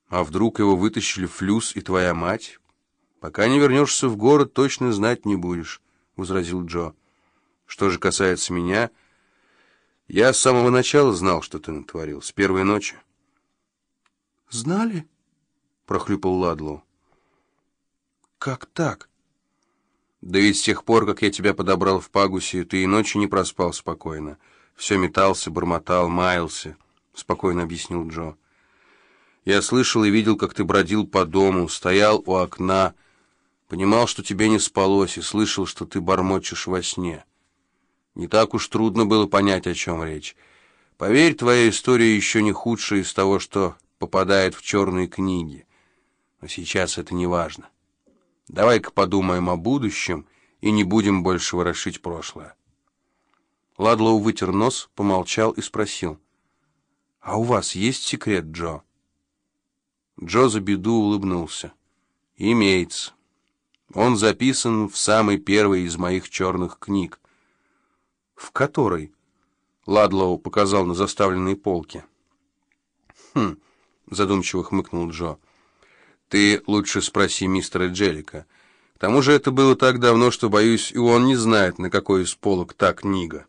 А вдруг его вытащили Флюс и твоя мать? Пока не вернешься в город, точно знать не будешь, — возразил Джо. Что же касается меня, я с самого начала знал, что ты натворил, с первой ночи. «Знали?» — прохлюпал Ладлоу. «Как так?» Да ведь с тех пор, как я тебя подобрал в Пагусе, ты и ночью не проспал спокойно. Все метался, бормотал, маялся, — спокойно объяснил Джо. Я слышал и видел, как ты бродил по дому, стоял у окна, понимал, что тебе не спалось, и слышал, что ты бормочешь во сне. Не так уж трудно было понять, о чем речь. Поверь, твоя история еще не худшая из того, что попадает в черные книги. Но сейчас это не важно. Давай-ка подумаем о будущем и не будем больше ворошить прошлое. Ладлоу вытер нос, помолчал и спросил: «А у вас есть секрет, Джо?» Джо за беду улыбнулся. «Имеется. Он записан в самой первой из моих черных книг». «В которой?» — Ладлоу показал на заставленные полки. «Хм», — задумчиво хмыкнул Джо. «Ты лучше спроси мистера Джеллика. К тому же это было так давно, что, боюсь, и он не знает, на какой из полок та книга».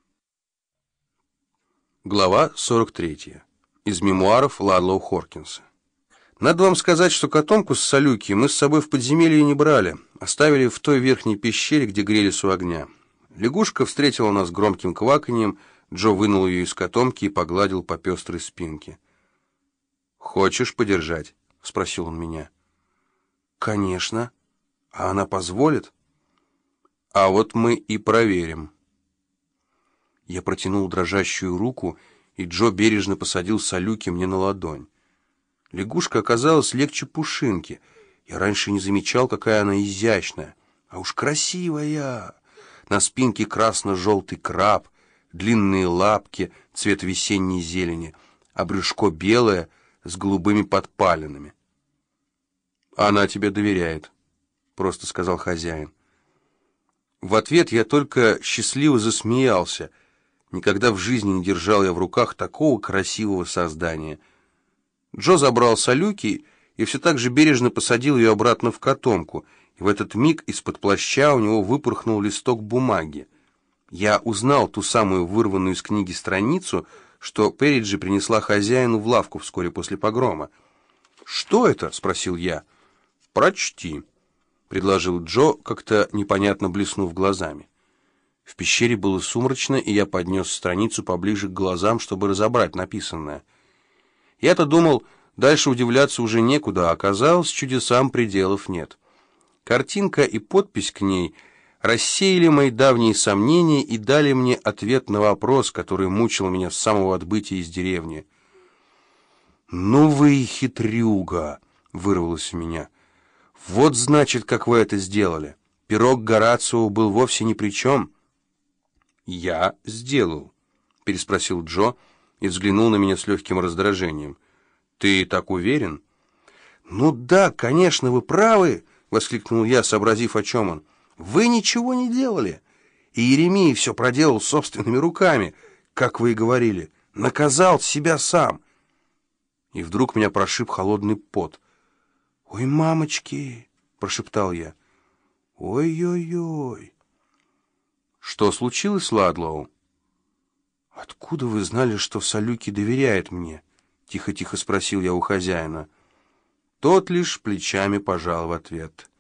Глава 43. Из мемуаров Ладлоу Хоркинса. Надо вам сказать, что котомку с Салюки мы с собой в подземелье не брали, оставили в той верхней пещере, где грелись у огня. Лягушка встретила нас громким кваканьем, Джо вынул ее из котомки и погладил по пестрой спинке. «Хочешь подержать?» — спросил он меня. «Конечно. А она позволит?» «А вот мы и проверим». Я протянул дрожащую руку, и Джо бережно посадил Салюки мне на ладонь. Лягушка оказалась легче пушинки. Я раньше не замечал, какая она изящная. А уж красивая! На спинке красно-желтый краб, длинные лапки, цвет весенней зелени, а брюшко белое с голубыми подпалинами. «Она тебе доверяет», — просто сказал хозяин. В ответ я только счастливо засмеялся. Никогда в жизни не держал я в руках такого красивого создания. Джо забрал Салюки и все так же бережно посадил ее обратно в котомку, и в этот миг из-под плаща у него выпорхнул листок бумаги. Я узнал ту самую вырванную из книги страницу, что Перриджи принесла хозяину в лавку вскоре после погрома. «Что это?» — спросил я. «Прочти», — предложил Джо, как-то непонятно блеснув глазами. В пещере было сумрачно, и я поднес страницу поближе к глазам, чтобы разобрать написанное. Я-то думал, дальше удивляться уже некуда, а оказалось, чудесам пределов нет. Картинка и подпись к ней рассеяли мои давние сомнения и дали мне ответ на вопрос, который мучил меня с самого отбытия из деревни. «Ну вы и хитрюга!» — вырвалось у меня. «Вот, значит, как вы это сделали. Пирог Горацио был вовсе ни при чем». «Я сделал», — переспросил Джо и взглянул на меня с легким раздражением. «Ты так уверен?» «Ну да, конечно, вы правы», — воскликнул я, сообразив, о чем он. «Вы ничего не делали. И Иеремия все проделал собственными руками, как вы и говорили. Наказал себя сам». И вдруг меня прошиб холодный пот. «Ой, мамочки!» — прошептал я. «Ой-ой-ой!» «Что случилось, Ладлоу?» «Откуда вы знали, что Салюки доверяет мне?» — тихо-тихо спросил я у хозяина. Тот лишь плечами пожал в ответ.